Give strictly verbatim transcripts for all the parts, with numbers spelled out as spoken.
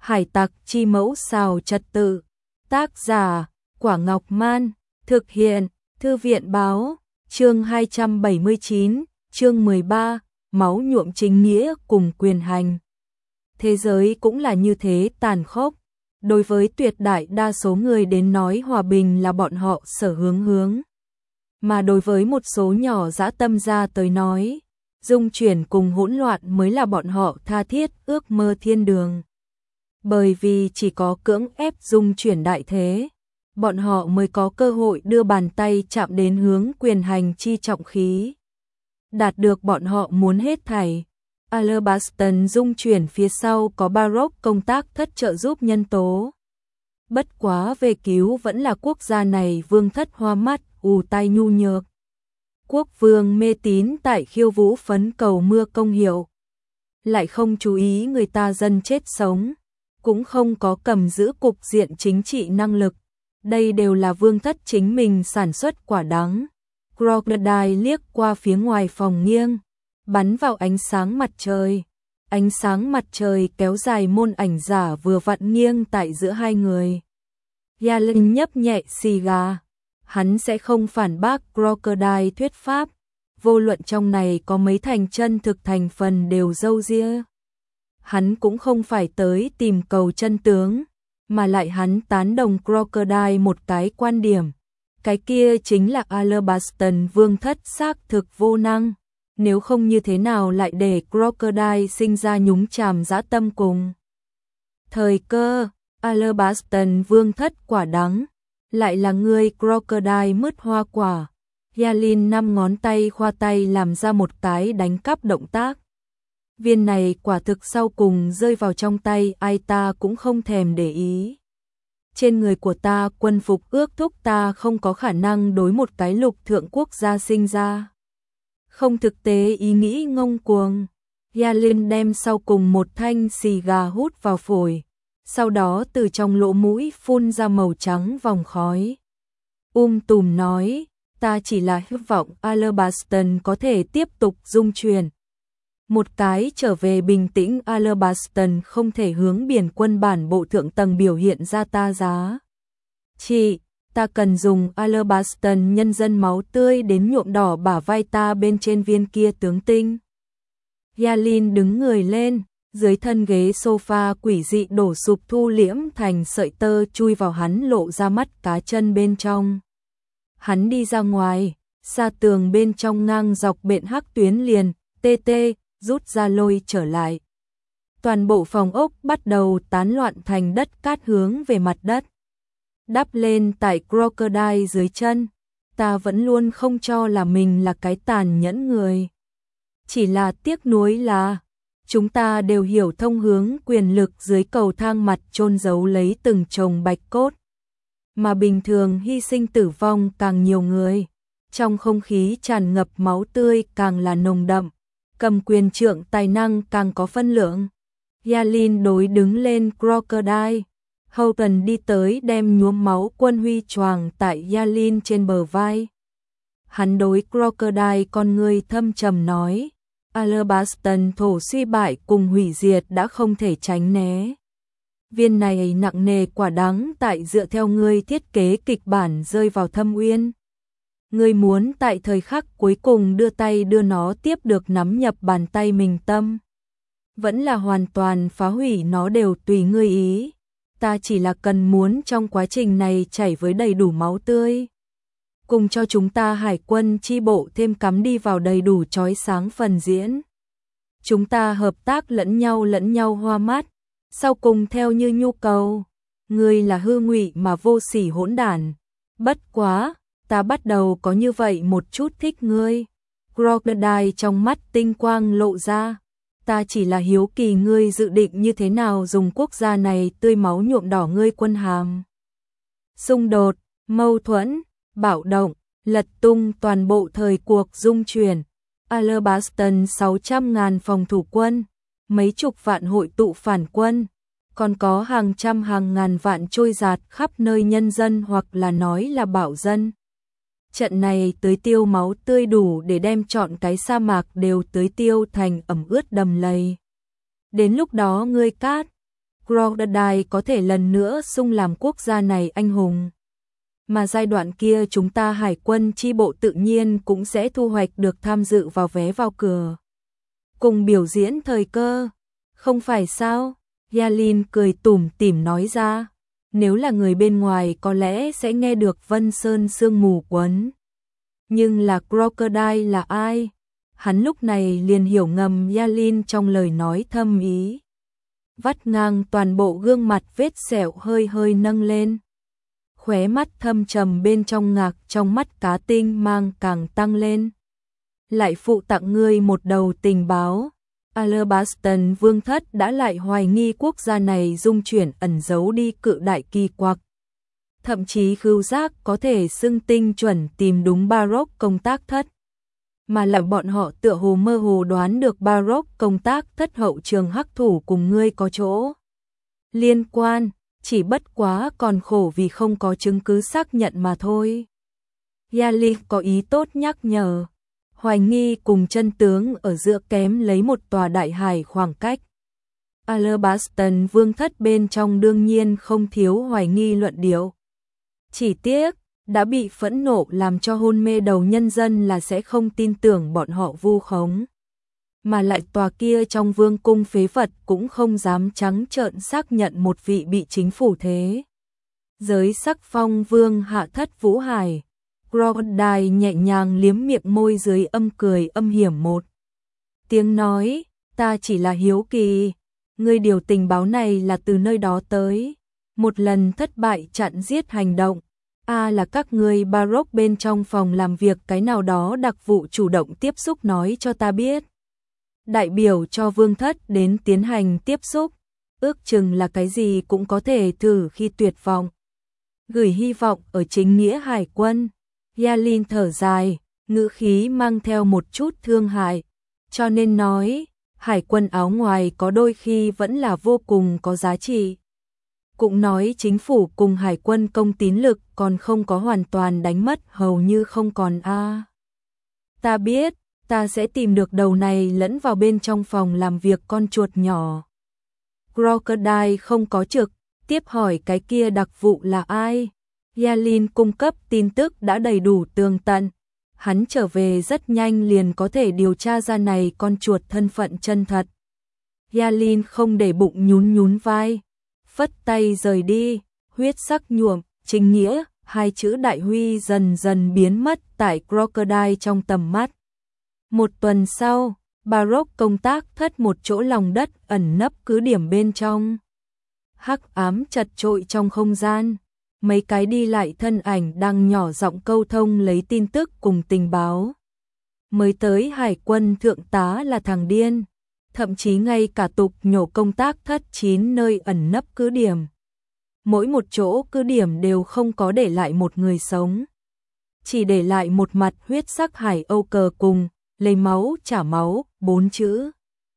Hải tặc chi mẫu xào trật tự. Tác giả, Quả Ngọc Man. Thực hiện, Thư viện báo. Chương hai trăm bảy mươi chín, chương mười ba, máu nhuộm chính nghĩa cùng quyền hành. Thế giới cũng là như thế tàn khốc. Đối với tuyệt đại đa số người đến nói hòa bình là bọn họ sở hướng hướng. Mà đối với một số nhỏ dã tâm ra tới nói, dung chuyển cùng hỗn loạn mới là bọn họ tha thiết ước mơ thiên đường. Bởi vì chỉ có cưỡng ép dung chuyển đại thế, bọn họ mới có cơ hội đưa bàn tay chạm đến hướng quyền hành chi trọng khí. Đạt được bọn họ muốn hết thảy. Alabaston dung chuyển phía sau có Baroque công tác thất trợ giúp nhân tố. Bất quá về cứu vẫn là quốc gia này vương thất hoa mắt, ù tai nhu nhược. Quốc vương mê tín tại khiêu vũ phấn cầu mưa công hiệu. Lại không chú ý người ta dân chết sống, cũng không có cầm giữ cục diện chính trị năng lực. Đây đều là vương thất chính mình sản xuất quả đắng. Crocodile liếc qua phía ngoài phòng nghiêng, bắn vào ánh sáng mặt trời. Ánh sáng mặt trời kéo dài môn ảnh giả vừa vặn nghiêng tại giữa hai người. Yalin nhấp nhẹ xì gà. Hắn sẽ không phản bác Crocodile thuyết pháp. Vô luận trong này có mấy thành chân thực thành phần đều dâu ria. Hắn cũng không phải tới tìm cầu chân tướng, mà lại hắn tán đồng Crocodile một cái quan điểm. Cái kia chính là Alabaston vương thất xác thực vô năng. Nếu không như thế nào lại để Crocodile sinh ra nhúng chàm dã tâm cùng. Thời cơ, Alabaston vương thất quả đắng. Lại là người Crocodile mứt hoa quả. Yalin năm ngón tay khoa tay làm ra một cái đánh cắp động tác. Viên này quả thực sau cùng rơi vào trong tay ai ta cũng không thèm để ý. Trên người của ta quân phục ước thúc ta không có khả năng đối một cái lục thượng quốc gia sinh ra. Không thực tế ý nghĩ ngông cuồng. Yalin đem sau cùng một thanh xì gà hút vào phổi. Sau đó từ trong lỗ mũi phun ra màu trắng vòng khói. Um tùm nói, ta chỉ là hy vọng Alabaston có thể tiếp tục dung chuyển. Một cái trở về bình tĩnh Alabaston không thể hướng biển quân bản bộ thượng tầng biểu hiện ra ta giá. Chị, ta cần dùng Alabaston nhân dân máu tươi đến nhuộm đỏ bả vai ta bên trên viên kia tướng tinh. Yalin đứng người lên, dưới thân ghế sofa quỷ dị đổ sụp thu liễm thành sợi tơ chui vào hắn lộ ra mắt cá chân bên trong. Hắn đi ra ngoài, xa tường bên trong ngang dọc bện hắc tuyến liền, tê tê, rút ra lôi trở lại. Toàn bộ phòng ốc bắt đầu tán loạn thành đất cát hướng về mặt đất. Đắp lên tại Crocodile dưới chân, ta vẫn luôn không cho là mình là cái tàn nhẫn người. Chỉ là tiếc nuối là, chúng ta đều hiểu thông hướng quyền lực dưới cầu thang mặt chôn giấu lấy từng chồng bạch cốt. Mà bình thường hy sinh tử vong càng nhiều người, trong không khí tràn ngập máu tươi càng là nồng đậm, cầm quyền trượng tài năng càng có phân lượng. Yalin đối đứng lên Crocodile, Houghton đi tới đem nhuốm máu quân huy choàng tại Yalin trên bờ vai. Hắn đối Crocodile con người thâm trầm nói, Alabaston thổ suy bại cùng hủy diệt đã không thể tránh né. Viên này nặng nề quả đắng tại dựa theo ngươi thiết kế kịch bản rơi vào thâm uyên. Ngươi muốn tại thời khắc cuối cùng đưa tay đưa nó tiếp được nắm nhập bàn tay mình tâm. Vẫn là hoàn toàn phá hủy nó đều tùy ngươi ý. Ta chỉ là cần muốn trong quá trình này chảy với đầy đủ máu tươi. Cùng cho chúng ta hải quân chi bộ thêm cắm đi vào đầy đủ chói sáng phần diễn. Chúng ta hợp tác lẫn nhau lẫn nhau hoa mắt. Sau cùng theo như nhu cầu. Ngươi là hư ngụy mà vô sỉ hỗn đản. Bất quá, ta bắt đầu có như vậy một chút thích ngươi. Crocodile trong mắt tinh quang lộ ra. Ta chỉ là hiếu kỳ ngươi dự định như thế nào dùng quốc gia này tươi máu nhuộm đỏ ngươi quân hàm. Xung đột, mâu thuẫn, bạo động, lật tung toàn bộ thời cuộc dung chuyển. Alabaston sáu trăm ngàn phòng thủ quân, mấy chục vạn hội tụ phản quân, còn có hàng trăm hàng ngàn vạn trôi giạt khắp nơi nhân dân hoặc là nói là bạo dân. Trận này tưới tiêu máu tươi đủ để đem trọn cái sa mạc đều tưới tiêu thành ẩm ướt đầm lầy. Đến lúc đó ngươi cát, Crocodile có thể lần nữa xung làm quốc gia này anh hùng. Mà giai đoạn kia chúng ta hải quân chi bộ tự nhiên cũng sẽ thu hoạch được tham dự vào vé vào cửa. Cùng biểu diễn thời cơ, không phải sao? Yalin cười tủm tỉm nói ra. Nếu là người bên ngoài có lẽ sẽ nghe được Vân Sơn sương mù quấn. Nhưng là Crocodile là ai? Hắn lúc này liền hiểu ngầm Yalin trong lời nói thâm ý. Vắt ngang toàn bộ gương mặt vết sẹo hơi hơi nâng lên. Khóe mắt thâm trầm bên trong ngạc trong mắt cá tinh mang càng tăng lên. Lại phụ tặng ngươi một đầu tình báo. Alabaston vương thất đã lại hoài nghi quốc gia này dung chuyển ẩn giấu đi cự đại kỳ quặc. Thậm chí khứu giác có thể xưng tinh chuẩn tìm đúng Baroque công tác thất. Mà là bọn họ tựa hồ mơ hồ đoán được Baroque công tác thất hậu trường hắc thủ cùng ngươi có chỗ liên quan, chỉ bất quá còn khổ vì không có chứng cứ xác nhận mà thôi. Yali có ý tốt nhắc nhở. Hoài nghi cùng chân tướng ở giữa kém lấy một tòa đại hải khoảng cách. Alabaston vương thất bên trong đương nhiên không thiếu hoài nghi luận điệu. Chỉ tiếc, đã bị phẫn nộ làm cho hôn mê đầu nhân dân là sẽ không tin tưởng bọn họ vu khống. Mà lại tòa kia trong vương cung phế vật cũng không dám trắng trợn xác nhận một vị bị chính phủ thế. Giới sắc phong vương hạ thất Vũ Hải. Crocodile nhẹ nhàng liếm miệng môi dưới âm cười âm hiểm một tiếng nói, ta chỉ là hiếu kỳ, ngươi điều tình báo này là từ nơi đó tới, một lần thất bại chặn giết hành động, a à là các ngươi Baroque bên trong phòng làm việc cái nào đó đặc vụ chủ động tiếp xúc nói cho ta biết. Đại biểu cho vương thất đến tiến hành tiếp xúc, ước chừng là cái gì cũng có thể thử khi tuyệt vọng. Gửi hy vọng ở chính nghĩa hải quân. Yalin thở dài, ngữ khí mang theo một chút thương hại, cho nên nói, hải quân áo ngoài có đôi khi vẫn là vô cùng có giá trị. Cũng nói chính phủ cùng hải quân công tín lực còn không có hoàn toàn đánh mất hầu như không còn a. À. Ta biết, ta sẽ tìm được đầu này lẫn vào bên trong phòng làm việc con chuột nhỏ. Crocodile không có trực, tiếp hỏi cái kia đặc vụ là ai? Yalin cung cấp tin tức đã đầy đủ tường tận. Hắn trở về rất nhanh liền có thể điều tra ra này con chuột thân phận chân thật. Yalin không để bụng nhún nhún vai. Phất tay rời đi, huyết sắc nhuộm, chính nghĩa, hai chữ đại huy dần dần biến mất tại Crocodile trong tầm mắt. Một tuần sau, Baroque công tác thất một chỗ lòng đất ẩn nấp cứ điểm bên trong. Hắc ám chật trội trong không gian. Mấy cái đi lại thân ảnh đang nhỏ giọng câu thông lấy tin tức cùng tình báo. Mới tới hải quân thượng tá là thằng điên, thậm chí ngay cả tục nhổ công tác thất chín nơi ẩn nấp cứ điểm. Mỗi một chỗ cứ điểm đều không có để lại một người sống. Chỉ để lại một mặt huyết sắc hải âu cờ cùng, lấy máu trả máu, bốn chữ.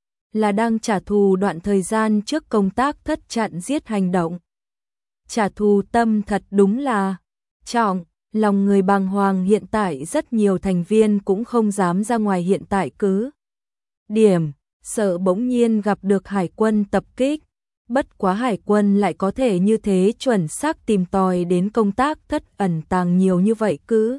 Là đang trả thù đoạn thời gian trước công tác thất chặn giết hành động. Trả thù tâm thật đúng là trọng, lòng người bàng hoàng hiện tại rất nhiều thành viên cũng không dám ra ngoài hiện tại cứ. Điểm, sợ bỗng nhiên gặp được hải quân tập kích, bất quá hải quân lại có thể như thế chuẩn xác tìm tòi đến công tác thất ẩn tàng nhiều như vậy cứ.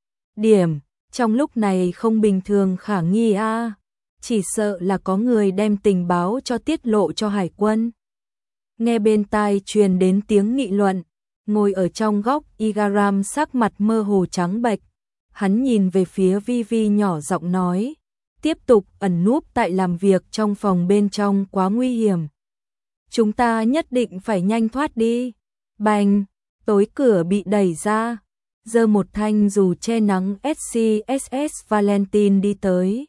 Điểm, trong lúc này không bình thường khả nghi a, à. Chỉ sợ là có người đem tình báo cho tiết lộ cho hải quân. Nghe bên tai truyền đến tiếng nghị luận, ngồi ở trong góc Igaram sắc mặt mơ hồ trắng bệch, hắn nhìn về phía Vi Vi nhỏ giọng nói, tiếp tục ẩn núp tại làm việc trong phòng bên trong quá nguy hiểm. Chúng ta nhất định phải nhanh thoát đi. Bành, tối cửa bị đẩy ra, giơ một thanh dù che nắng ét xê ét ét Valentine đi tới.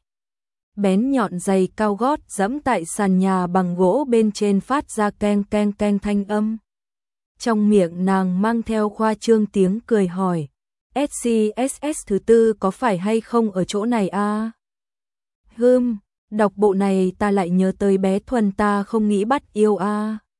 Bén nhọn giày cao gót dẫm tại sàn nhà bằng gỗ bên trên phát ra keng keng keng thanh âm. Trong miệng nàng mang theo khoa trương tiếng cười hỏi, ét xê ét ét thứ tư có phải hay không ở chỗ này a? À? Hừm, đọc bộ này ta lại nhớ tới bé Thuần ta không nghĩ bắt yêu a. À.